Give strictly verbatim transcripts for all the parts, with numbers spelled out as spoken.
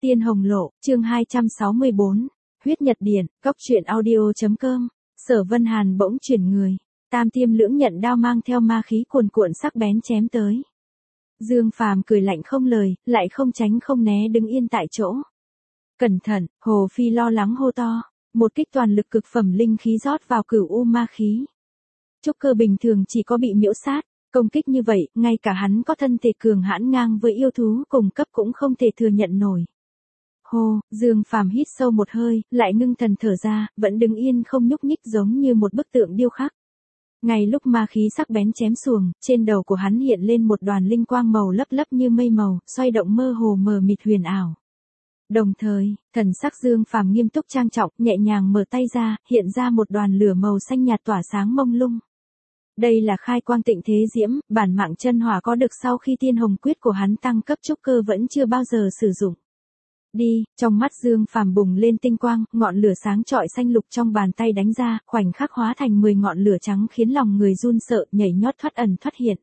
Tiên Hồng Lộ, chương hai trăm sáu mươi bốn, huyết nhật điển, cốc truyện audio.com, Sở Vân Hàn bỗng chuyển người, tam tiêm lưỡng nhận đao mang theo ma khí cuồn cuộn sắc bén chém tới. Dương Phàm cười lạnh không lời, lại không tránh không né đứng yên tại chỗ. Cẩn thận, Hồ Phi lo lắng hô to, một kích toàn lực cực phẩm linh khí rót vào cửu u ma khí. Trúc cơ bình thường chỉ có bị miễu sát, công kích như vậy, ngay cả hắn có thân thể cường hãn ngang với yêu thú cùng cấp cũng không thể thừa nhận nổi. Hô, Dương Phàm hít sâu một hơi, lại ngưng thần thở ra, vẫn đứng yên không nhúc nhích giống như một bức tượng điêu khắc. Ngay lúc ma khí sắc bén chém xuồng, trên đầu của hắn hiện lên một đoàn linh quang màu lấp lấp như mây màu, xoay động mơ hồ mờ mịt huyền ảo. Đồng thời, thần sắc Dương Phàm nghiêm túc trang trọng, nhẹ nhàng mở tay ra, hiện ra một đoàn lửa màu xanh nhạt tỏa sáng mông lung. Đây là khai quang tịnh thế diễm, bản mạng chân hỏa có được sau khi tiên hồng quyết của hắn tăng cấp trúc cơ vẫn chưa bao giờ sử dụng. Đi, trong mắt Dương Phàm bùng lên tinh quang, ngọn lửa sáng chọi xanh lục trong bàn tay đánh ra, khoảnh khắc hóa thành mười ngọn lửa trắng khiến lòng người run sợ, nhảy nhót thoát ẩn thoát hiện.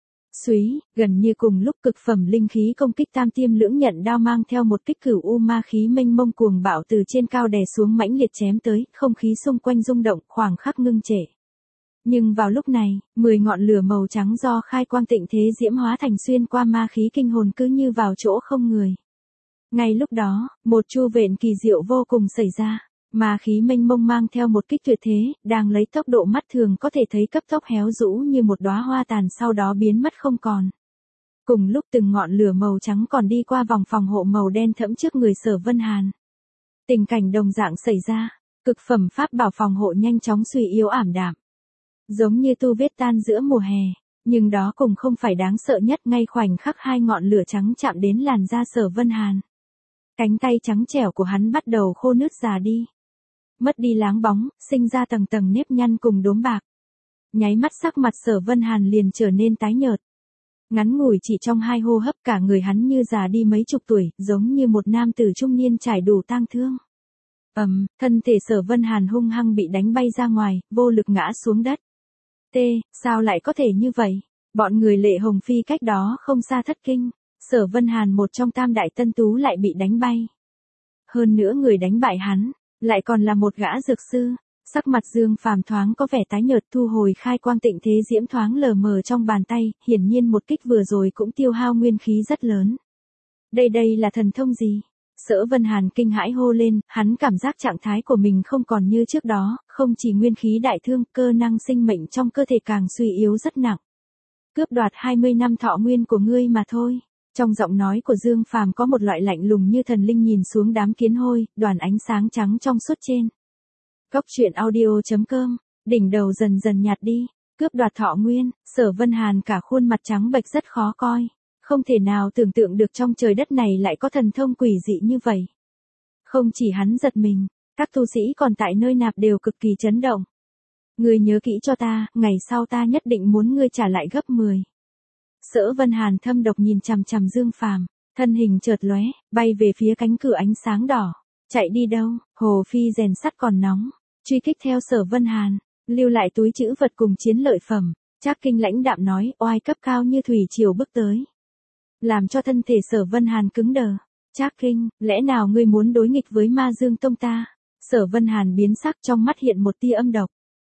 Súy, gần như cùng lúc cực phẩm linh khí công kích tam tiêm lưỡng nhận đao mang theo một kích cửu u ma khí mênh mông cuồng bạo từ trên cao đè xuống mãnh liệt chém tới, không khí xung quanh rung động, khoảng khắc ngưng trệ. Nhưng vào lúc này, mười ngọn lửa màu trắng do khai quang tịnh thế diễm hóa thành xuyên qua ma khí kinh hồn cứ như vào chỗ không người. Ngay lúc đó, một chu vện kỳ diệu vô cùng xảy ra, ma khí mênh mông mang theo một kích tuyệt thế, đang lấy tốc độ mắt thường có thể thấy cấp tốc héo rũ như một đóa hoa tàn sau đó biến mất không còn. Cùng lúc từng ngọn lửa màu trắng còn đi qua vòng phòng hộ màu đen thẫm trước người Sở Vân Hàn. Tình cảnh đồng dạng xảy ra, cực phẩm pháp bảo phòng hộ nhanh chóng suy yếu ảm đạm. Giống như tu vết tan giữa mùa hè, nhưng đó cũng không phải đáng sợ nhất, ngay khoảnh khắc hai ngọn lửa trắng chạm đến làn da Sở Vân Hàn. Cánh tay trắng trẻo của hắn bắt đầu khô nứt già đi. Mất đi láng bóng, sinh ra tầng tầng nếp nhăn cùng đốm bạc. Nháy mắt sắc mặt Sở Vân Hàn liền trở nên tái nhợt. Ngắn ngủi chỉ trong hai hô hấp cả người hắn như già đi mấy chục tuổi, giống như một nam tử trung niên trải đủ tang thương. Ầm, um, thân thể Sở Vân Hàn hung hăng bị đánh bay ra ngoài, vô lực ngã xuống đất. T, sao lại có thể như vậy? Bọn người Lệ Hồng Phi cách đó không xa thất kinh. Sở Vân Hàn một trong tam đại tân tú lại bị đánh bay. Hơn nữa người đánh bại hắn, lại còn là một gã dược sư. Sắc mặt Dương Phàm thoáng có vẻ tái nhợt, thu hồi khai quang tịnh thế diễm thoáng lờ mờ trong bàn tay, hiển nhiên một kích vừa rồi cũng tiêu hao nguyên khí rất lớn. Đây đây là thần thông gì? Sở Vân Hàn kinh hãi hô lên, hắn cảm giác trạng thái của mình không còn như trước đó, không chỉ nguyên khí đại thương, cơ năng sinh mệnh trong cơ thể càng suy yếu rất nặng. Cướp đoạt hai mươi năm thọ nguyên của ngươi mà thôi. Trong giọng nói của Dương Phàm có một loại lạnh lùng như thần linh nhìn xuống đám kiến hôi, đoàn ánh sáng trắng trong suốt trên. Cốc truyện audio.com, đỉnh đầu dần dần nhạt đi, cướp đoạt thọ nguyên, Sở Vân Hàn cả khuôn mặt trắng bệch rất khó coi. Không thể nào tưởng tượng được trong trời đất này lại có thần thông quỷ dị như vậy. Không chỉ hắn giật mình, các tu sĩ còn tại nơi nạp đều cực kỳ chấn động. Ngươi nhớ kỹ cho ta, ngày sau ta nhất định muốn ngươi trả lại gấp mười. Sở Vân Hàn thâm độc nhìn chằm chằm Dương Phàm, thân hình chợt lóe, bay về phía cánh cửa ánh sáng đỏ. Chạy đi đâu? Hồ Phi rèn sắt còn nóng, truy kích theo Sở Vân Hàn, lưu lại túi trữ vật cùng chiến lợi phẩm. Trác Kinh lãnh đạm nói, oai cấp cao như thủy triều bước tới, làm cho thân thể Sở Vân Hàn cứng đờ. Trác Kinh, lẽ nào ngươi muốn đối nghịch với Ma Dương Tông ta? Sở Vân Hàn biến sắc, trong mắt hiện một tia âm độc.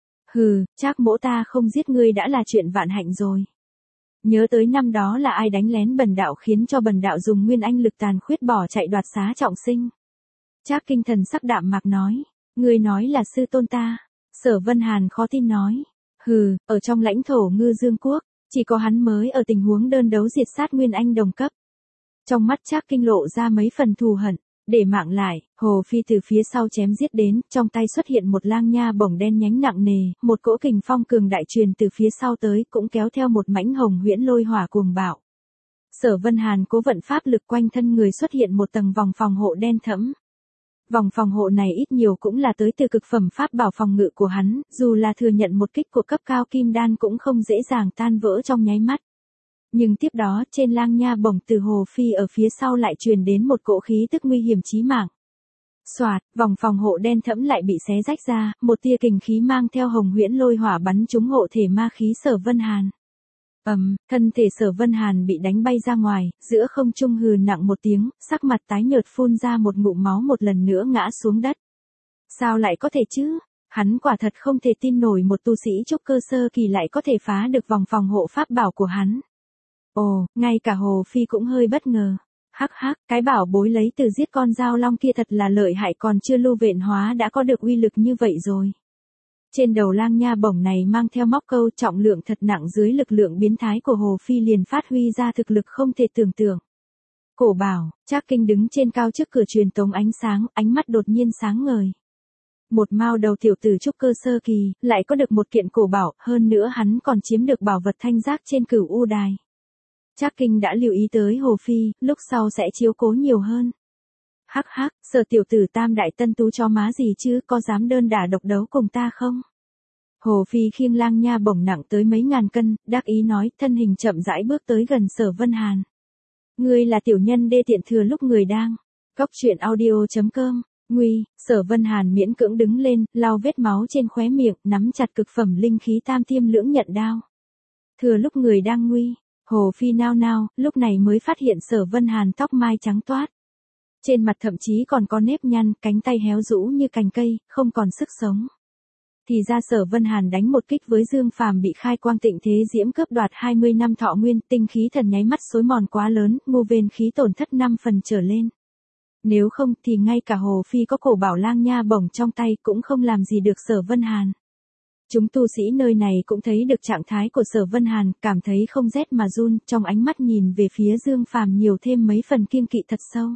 Hừ, Trác mỗ ta không giết ngươi đã là chuyện vạn hạnh rồi. Nhớ tới năm đó là ai đánh lén bần đạo khiến cho bần đạo dùng nguyên anh lực tàn khuyết bỏ chạy đoạt xá trọng sinh. Trác Kinh thần sắc đạm mạc nói, ngươi nói là sư tôn ta. Sở Vân Hàn khó tin nói, hừ, ở trong lãnh thổ Ngư Dương Quốc, chỉ có hắn mới ở tình huống đơn đấu diệt sát nguyên anh đồng cấp. Trong mắt Trác Kinh lộ ra mấy phần thù hận, để mạng lại, Hồ Phi từ phía sau chém giết đến, trong tay xuất hiện một lang nha bổng đen nhánh nặng nề, một cỗ kình phong cường đại truyền từ phía sau tới, cũng kéo theo một mãnh hồng huyễn lôi hỏa cuồng bạo. Sở Vân Hàn cố vận pháp lực quanh thân người xuất hiện một tầng vòng phòng hộ đen thẫm. Vòng phòng hộ này ít nhiều cũng là tới từ cực phẩm pháp bảo phòng ngự của hắn, dù là thừa nhận một kích của cấp cao kim đan cũng không dễ dàng tan vỡ trong nháy mắt. Nhưng tiếp đó, trên lang nha bổng từ Hồ Phi ở phía sau lại truyền đến một cỗ khí tức nguy hiểm chí mạng. Soạt, vòng phòng hộ đen thẫm lại bị xé rách ra, một tia kình khí mang theo hồng huyễn lôi hỏa bắn trúng hộ thể ma khí Sở Vân Hàn. Ầm, thân thể Sở Vân Hàn bị đánh bay ra ngoài, giữa không trung hừ nặng một tiếng, sắc mặt tái nhợt phun ra một ngụm máu một lần nữa ngã xuống đất. Sao lại có thể chứ? Hắn quả thật không thể tin nổi một tu sĩ trúc cơ sơ kỳ lại có thể phá được vòng phòng hộ pháp bảo của hắn. Ồ, ngay cả Hồ Phi cũng hơi bất ngờ. Hắc hắc, cái bảo bối lấy từ giết con dao long kia thật là lợi hại, còn chưa lưu vện hóa đã có được uy lực như vậy rồi. Trên đầu lang nha bổng này mang theo móc câu trọng lượng thật nặng, dưới lực lượng biến thái của Hồ Phi liền phát huy ra thực lực không thể tưởng tượng. Cổ bảo, Trác Kinh đứng trên cao trước cửa truyền tống ánh sáng, ánh mắt đột nhiên sáng ngời. Một mao đầu tiểu tử trúc cơ sơ kỳ, lại có được một kiện cổ bảo, hơn nữa hắn còn chiếm được bảo vật thanh giác trên Cửu U đài. Trác Kinh đã lưu ý tới Hồ Phi, lúc sau sẽ chiếu cố nhiều hơn. Hắc hắc, Sở tiểu tử tam đại tân tú cho má gì chứ, có dám đơn đả độc đấu cùng ta không? Hồ Phi khiêng lang nha bổng nặng tới mấy ngàn cân, đắc ý nói, thân hình chậm rãi bước tới gần Sở Vân Hàn. Ngươi là tiểu nhân đê tiện thừa lúc người đang. Cóc truyện audio chấm com. Nguy, Sở Vân Hàn miễn cưỡng đứng lên, lau vết máu trên khóe miệng, nắm chặt cực phẩm linh khí tam tiêm lưỡng nhận đao. Thừa lúc người đang nguy, Hồ Phi nao nao, lúc này mới phát hiện Sở Vân Hàn tóc mai trắng toát. Trên mặt thậm chí còn có nếp nhăn, cánh tay héo rũ như cành cây, không còn sức sống. Thì ra Sở Vân Hàn đánh một kích với Dương Phàm bị khai quang tịnh thế diễm cướp đoạt hai mươi năm thọ nguyên, tinh khí thần nháy mắt xối mòn quá lớn, ngu vên khí tổn thất năm phần trở lên. Nếu không thì ngay cả Hồ Phi có cổ bảo lang nha bổng trong tay cũng không làm gì được Sở Vân Hàn. Chúng tu sĩ nơi này cũng thấy được trạng thái của Sở Vân Hàn, cảm thấy không rét mà run, trong ánh mắt nhìn về phía Dương Phàm nhiều thêm mấy phần kiêng kỵ thật sâu.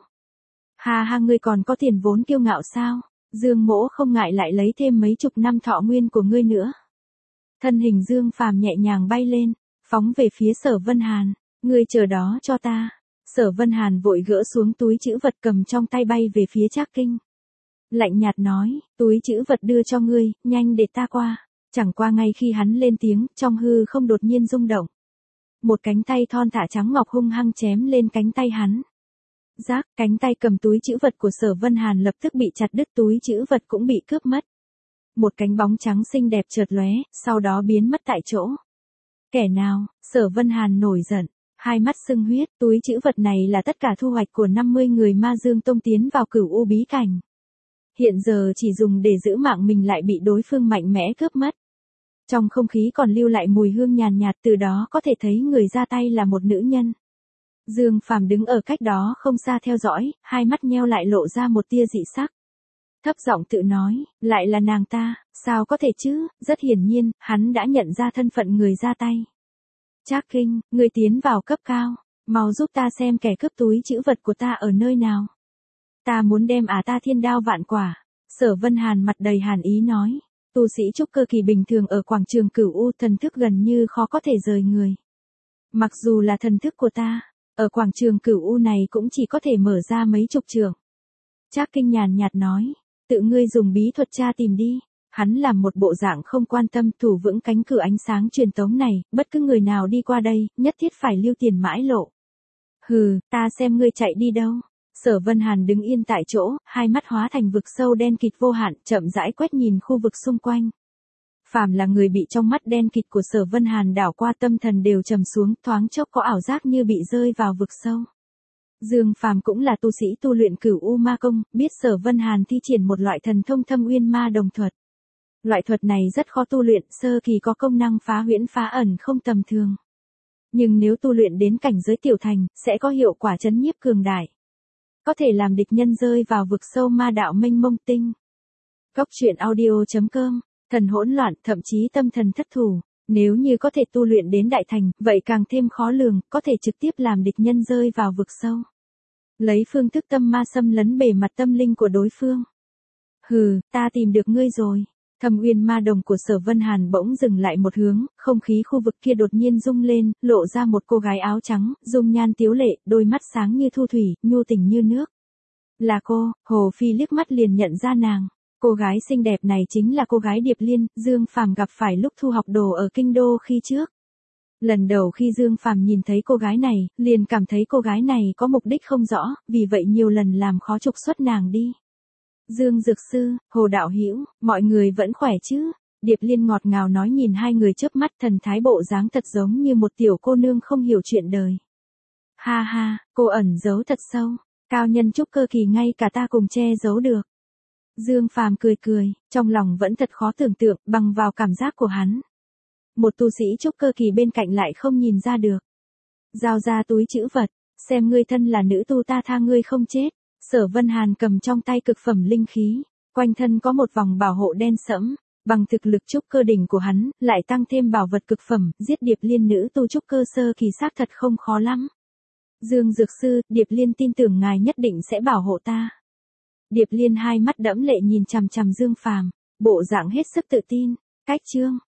Ha ha, ngươi còn có tiền vốn kiêu ngạo sao? Dương mỗ không ngại lại lấy thêm mấy chục năm thọ nguyên của ngươi nữa. Thân hình Dương Phàm nhẹ nhàng bay lên, phóng về phía Sở Vân Hàn. Ngươi chờ đó cho ta. Sở Vân Hàn vội gỡ xuống túi trữ vật cầm trong tay bay về phía Trác Kinh. Lạnh nhạt nói, túi trữ vật đưa cho ngươi, nhanh để ta qua. Chẳng qua ngay khi hắn lên tiếng, trong hư không đột nhiên rung động. Một cánh tay thon thả trắng ngọc hung hăng chém lên cánh tay hắn. Rác, cánh tay cầm túi trữ vật của Sở Vân Hàn lập tức bị chặt đứt, túi trữ vật cũng bị cướp mất. Một cánh bóng trắng xinh đẹp chợt lóe, sau đó biến mất tại chỗ. Kẻ nào? Sở Vân Hàn nổi giận, hai mắt sưng huyết, túi trữ vật này là tất cả thu hoạch của năm mươi người Ma Dương Tông tiến vào Cửu U bí cảnh. Hiện giờ chỉ dùng để giữ mạng mình lại bị đối phương mạnh mẽ cướp mất. Trong không khí còn lưu lại mùi hương nhàn nhạt, từ đó có thể thấy người ra tay là một nữ nhân. Dương Phàm đứng ở cách đó không xa theo dõi, hai mắt nheo lại lộ ra một tia dị sắc. Thấp giọng tự nói, lại là nàng ta, sao có thể chứ, rất hiển nhiên, hắn đã nhận ra thân phận người ra tay. Trác Kinh, người tiến vào cấp cao, mau giúp ta xem kẻ cướp túi trữ vật của ta ở nơi nào. Ta muốn đem Á ta thiên đao vạn quả. Sở Vân Hàn mặt đầy hàn ý nói, tu sĩ trúc cơ kỳ bình thường ở quảng trường Cửu U thần thức gần như khó có thể rời người. Mặc dù là thần thức của ta, ở quảng trường Cửu U này cũng chỉ có thể mở ra mấy chục trường. Trác Kinh nhàn nhạt nói, tự ngươi dùng bí thuật tra tìm đi. Hắn làm một bộ dạng không quan tâm, thủ vững cánh cửa ánh sáng truyền tống này, bất cứ người nào đi qua đây, nhất thiết phải lưu tiền mãi lộ. Hừ, ta xem ngươi chạy đi đâu. Sở Vân Hàn đứng yên tại chỗ, hai mắt hóa thành vực sâu đen kịt vô hạn, chậm rãi quét nhìn khu vực xung quanh. Phàm là người bị trong mắt đen kịt của Sở Vân Hàn đảo qua tâm thần đều trầm xuống, thoáng chốc có ảo giác như bị rơi vào vực sâu. Dương Phàm cũng là tu sĩ tu luyện Cửu U ma công, biết Sở Vân Hàn thi triển một loại thần thông Thâm Uyên Ma Đồng thuật. Loại thuật này rất khó tu luyện, sơ kỳ có công năng phá huyễn phá ẩn không tầm thường. Nhưng nếu tu luyện đến cảnh giới tiểu thành, sẽ có hiệu quả chấn nhiếp cường đại. Có thể làm địch nhân rơi vào vực sâu ma đạo mênh mông tinh. Cóc truyện audio chấm com, thần hỗn loạn, thậm chí tâm thần thất thủ. Nếu như có thể tu luyện đến đại thành, vậy càng thêm khó lường, có thể trực tiếp làm địch nhân rơi vào vực sâu. Lấy phương thức tâm ma xâm lấn bề mặt tâm linh của đối phương. Hừ, ta tìm được ngươi rồi. Thâm Uyên Ma Đồng của Sở Vân Hàn bỗng dừng lại một hướng, không khí khu vực kia đột nhiên rung lên, lộ ra một cô gái áo trắng, dung nhan tiếu lệ, đôi mắt sáng như thu thủy, nhu tình như nước. Là cô, Hồ Phi liếc mắt liền nhận ra nàng. Cô gái xinh đẹp này chính là cô gái Điệp Liên, Dương Phàm gặp phải lúc thu học đồ ở kinh đô khi trước. Lần đầu khi Dương Phàm nhìn thấy cô gái này, liền cảm thấy cô gái này có mục đích không rõ, vì vậy nhiều lần làm khó trục xuất nàng đi. Dương Dược Sư, Hồ Đạo Hữu, mọi người vẫn khỏe chứ? Điệp Liên ngọt ngào nói nhìn hai người chớp mắt, thần thái bộ dáng thật giống như một tiểu cô nương không hiểu chuyện đời. Ha ha, cô ẩn giấu thật sâu, cao nhân trúc cơ kỳ ngay cả ta cùng che giấu được. Dương Phàm cười cười, trong lòng vẫn thật khó tưởng tượng, bằng vào cảm giác của hắn. Một tu sĩ trúc cơ kỳ bên cạnh lại không nhìn ra được. Giao ra túi trữ vật, xem ngươi thân là nữ tu ta tha ngươi không chết. Sở Vân Hàn cầm trong tay cực phẩm linh khí, quanh thân có một vòng bảo hộ đen sẫm, bằng thực lực trúc cơ đỉnh của hắn, lại tăng thêm bảo vật cực phẩm, giết Điệp Liên nữ tu trúc cơ sơ kỳ xác thật không khó lắm. Dương Dược Sư, Điệp Liên tin tưởng ngài nhất định sẽ bảo hộ ta. Điệp Liên hai mắt đẫm lệ nhìn chằm chằm Dương Phàm, bộ dạng hết sức tự tin. Cách chương